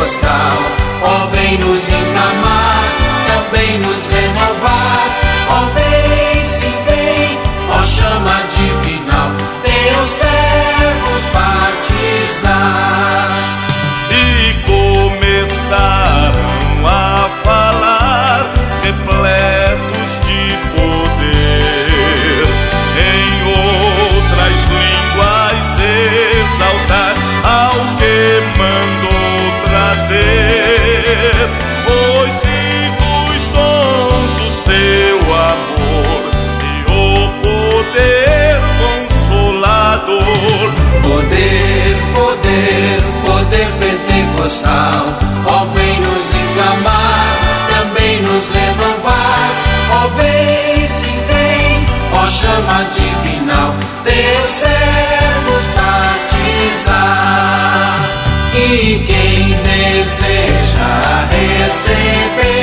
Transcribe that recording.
pentecostal, ó vem nos inflamar, também nos renovar, ó vem, sim vem, ó chama divinal, teus servos batizar. E começaram a falar, repletos de poder, em outras línguas exaltar ao que mandou trazer os ricos dons do seu amor e o poder consolador. Poder, poder, poder pentecostal, ó vem nos inflamar, também nos renovar, ó vem, sim vem, ó chama divinal, teus servos batizar. E quem deseja receber